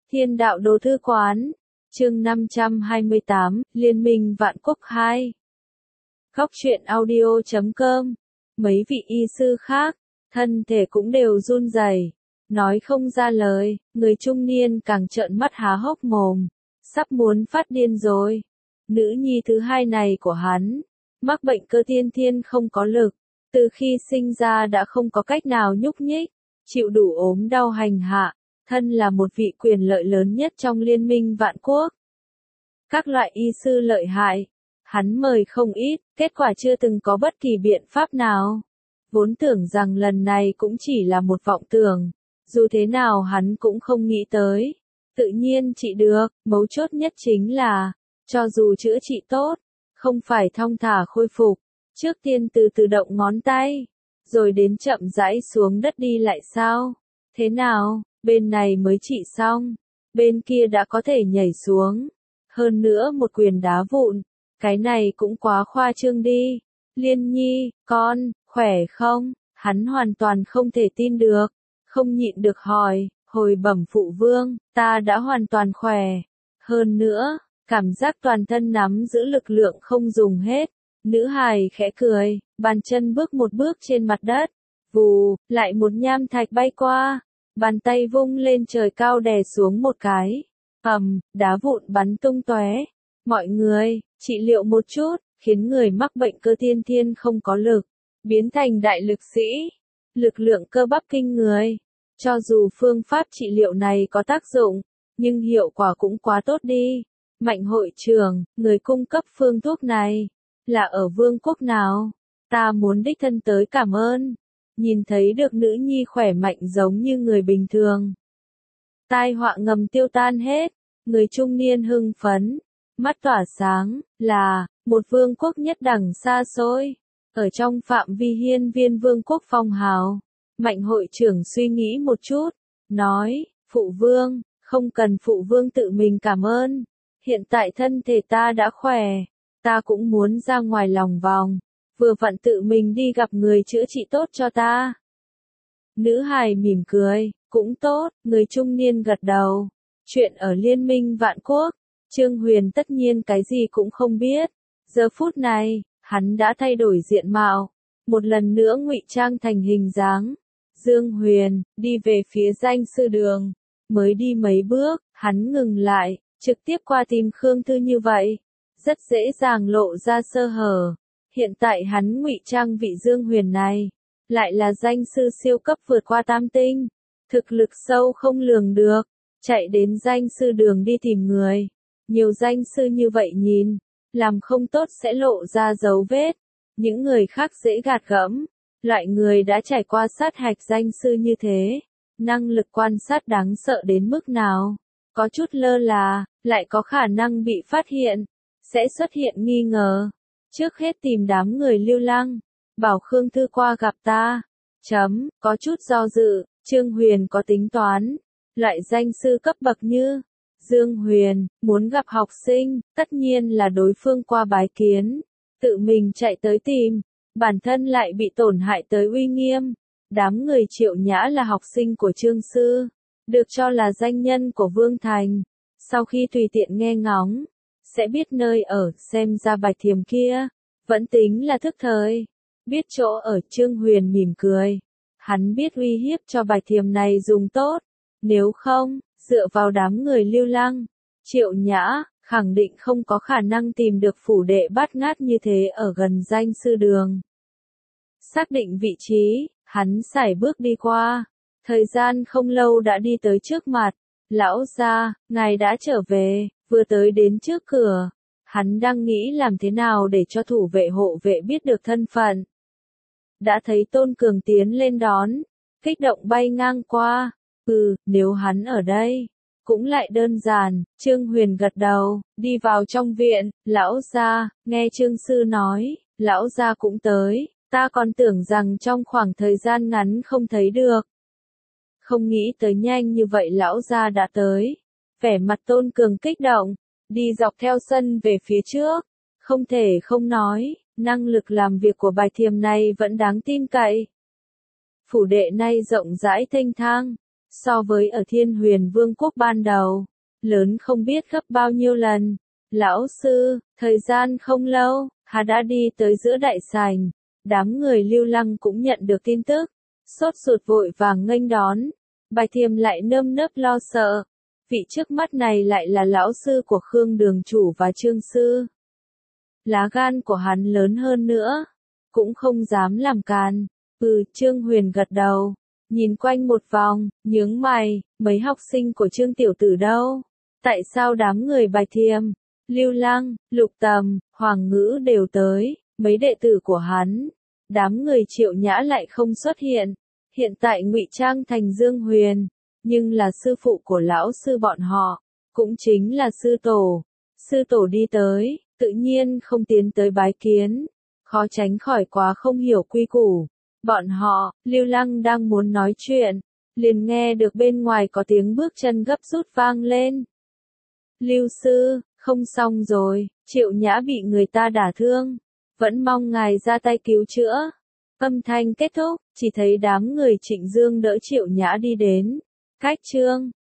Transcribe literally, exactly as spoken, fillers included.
Thiên đạo đồ thư quán, chương năm trăm hai mươi tám, Liên minh vạn quốc hai. Góc truyện audio chấm com. Mấy vị y sư khác, thân thể cũng đều run rẩy, nói không ra lời, người trung niên càng trợn mắt há hốc mồm, sắp muốn phát điên rồi. Nữ nhi thứ hai này của hắn, mắc bệnh cơ tiên thiên không có lực, từ khi sinh ra đã không có cách nào nhúc nhích, chịu đủ ốm đau hành hạ, thân là một vị quyền lợi lớn nhất trong liên minh vạn quốc. Các loại y sư lợi hại, hắn mời không ít, kết quả chưa từng có bất kỳ biện pháp nào. Vốn tưởng rằng lần này cũng chỉ là một vọng tưởng, dù thế nào hắn cũng không nghĩ tới. Tự nhiên trị được, mấu chốt nhất chính là, cho dù chữa trị tốt, không phải thong thả khôi phục, trước tiên từ từ động ngón tay, rồi đến chậm rãi xuống đất đi lại sao? Thế nào, bên này mới trị xong, bên kia đã có thể nhảy xuống. Hơn nữa một quyền đá vụn, cái này cũng quá khoa trương đi. Liên nhi, con, khỏe không? Hắn hoàn toàn không thể tin được, không nhịn được hỏi, hồi bẩm phụ vương, ta đã hoàn toàn khỏe. Hơn nữa, cảm giác toàn thân nắm giữ lực lượng không dùng hết. Nữ hài khẽ cười, bàn chân bước một bước trên mặt đất, vù, lại một nham thạch bay qua, bàn tay vung lên trời cao đè xuống một cái, ầm, đá vụn bắn tung tóe. Mọi người, trị liệu một chút, khiến người mắc bệnh cơ tiên thiên không có lực, biến thành đại lực sĩ, lực lượng cơ bắp kinh người. Cho dù phương pháp trị liệu này có tác dụng, nhưng hiệu quả cũng quá tốt đi. Mạnh hội trưởng, người cung cấp phương thuốc này, là ở vương quốc nào? Ta muốn đích thân tới cảm ơn. Nhìn thấy được nữ nhi khỏe mạnh giống như người bình thường, tai họa ngầm tiêu tan hết, người trung niên hưng phấn, mắt tỏa sáng, là, một vương quốc nhất đẳng xa xôi, ở trong phạm vi hiên viên vương quốc phong hào. Mạnh hội trưởng suy nghĩ một chút, nói, phụ vương, không cần phụ vương tự mình cảm ơn, hiện tại thân thể ta đã khỏe, ta cũng muốn ra ngoài lòng vòng, vừa vặn tự mình đi gặp người chữa trị tốt cho ta. Nữ hài mỉm cười, cũng tốt, người trung niên gật đầu. Chuyện ở Liên minh vạn quốc, Trương Huyền tất nhiên cái gì cũng không biết. Giờ phút này, hắn đã thay đổi diện mạo, một lần nữa ngụy trang thành hình dáng. Dương Huyền, đi về phía danh sư đường, mới đi mấy bước, hắn ngừng lại, trực tiếp qua tìm Khương Thư như vậy, rất dễ dàng lộ ra sơ hở. Hiện tại hắn ngụy trang vị Dương Huyền này, lại là danh sư siêu cấp vượt qua tam tinh, thực lực sâu không lường được, chạy đến danh sư đường đi tìm người. Nhiều danh sư như vậy nhìn, làm không tốt sẽ lộ ra dấu vết, những người khác dễ gạt gẫm. Loại người đã trải qua sát hạch danh sư như thế, năng lực quan sát đáng sợ đến mức nào, có chút lơ là, lại có khả năng bị phát hiện, sẽ xuất hiện nghi ngờ. Trước hết tìm đám người lưu lăng, bảo Khương Thư qua gặp ta. Chấm, có chút do dự, Trương Huyền có tính toán, loại danh sư cấp bậc như Dương Huyền, muốn gặp học sinh, tất nhiên là đối phương qua bái kiến, tự mình chạy tới tìm, bản thân lại bị tổn hại tới uy nghiêm. Đám người Triệu Nhã là học sinh của Trương Sư, được cho là danh nhân của Vương Thành, sau khi tùy tiện nghe ngóng, sẽ biết nơi ở, xem ra Bạch Thiềm kia, vẫn tính là thức thời. Biết chỗ ở, Trương Huyền mỉm cười. Hắn biết uy hiếp cho Bạch Thiềm này dùng tốt, nếu không, dựa vào đám người lưu lăng, Triệu Nhã, khẳng định không có khả năng tìm được phủ đệ bát ngát như thế ở gần danh sư đường. Xác định vị trí, hắn sải bước đi qua, thời gian không lâu đã đi tới trước mặt. Lão gia, ngài đã trở về. Vừa tới đến trước cửa, hắn đang nghĩ làm thế nào để cho thủ vệ hộ vệ biết được thân phận. Đã thấy Tôn Cường tiến lên đón, kích động bay ngang qua. Ừ, nếu hắn ở đây, cũng lại đơn giản. Trương Huyền gật đầu, đi vào trong viện. Lão gia, nghe Trương Sư nói, lão gia cũng tới, ta còn tưởng rằng trong khoảng thời gian ngắn không thấy được. Không nghĩ tới nhanh như vậy lão gia đã tới. Vẻ mặt Tôn Cường kích động, đi dọc theo sân về phía trước, không thể không nói, năng lực làm việc của Bạch Thiềm này vẫn đáng tin cậy. Phủ đệ này rộng rãi thênh thang, so với ở Thiên Huyền Vương quốc ban đầu, lớn không biết gấp bao nhiêu lần. Lão sư, thời gian không lâu, hắn đã đi tới giữa đại sảnh, đám người Lưu Lăng cũng nhận được tin tức, sốt ruột vội vàng nghênh đón. Bạch Thiềm lại nơm nớp lo sợ, vị trước mắt này lại là lão sư của Khương Đường chủ và Trương sư. Lá gan của hắn lớn hơn nữa, cũng không dám làm càn. Ừ, Trương Huyền gật đầu, nhìn quanh một vòng, nhướng mày, mấy học sinh của Trương tiểu tử đâu? Tại sao đám người Bạch Thiềm, Lưu Lăng, Lục Tầm, Hoàng Ngữ đều tới, mấy đệ tử của hắn, đám người Triệu Nhã lại không xuất hiện, hiện tại ngụy trang thành Dương Huyền, nhưng là sư phụ của lão sư bọn họ, cũng chính là sư tổ. Sư tổ đi tới, tự nhiên không tiến tới bái kiến, khó tránh khỏi quá không hiểu quy củ. Bọn họ, Lưu Lăng đang muốn nói chuyện, liền nghe được bên ngoài có tiếng bước chân gấp rút vang lên. Lưu sư, không xong rồi, Triệu Nhã bị người ta đả thương, vẫn mong ngài ra tay cứu chữa. Âm thanh kết thúc, chỉ thấy đám người Trịnh Dương đỡ Triệu Nhã đi đến. Cách Trương,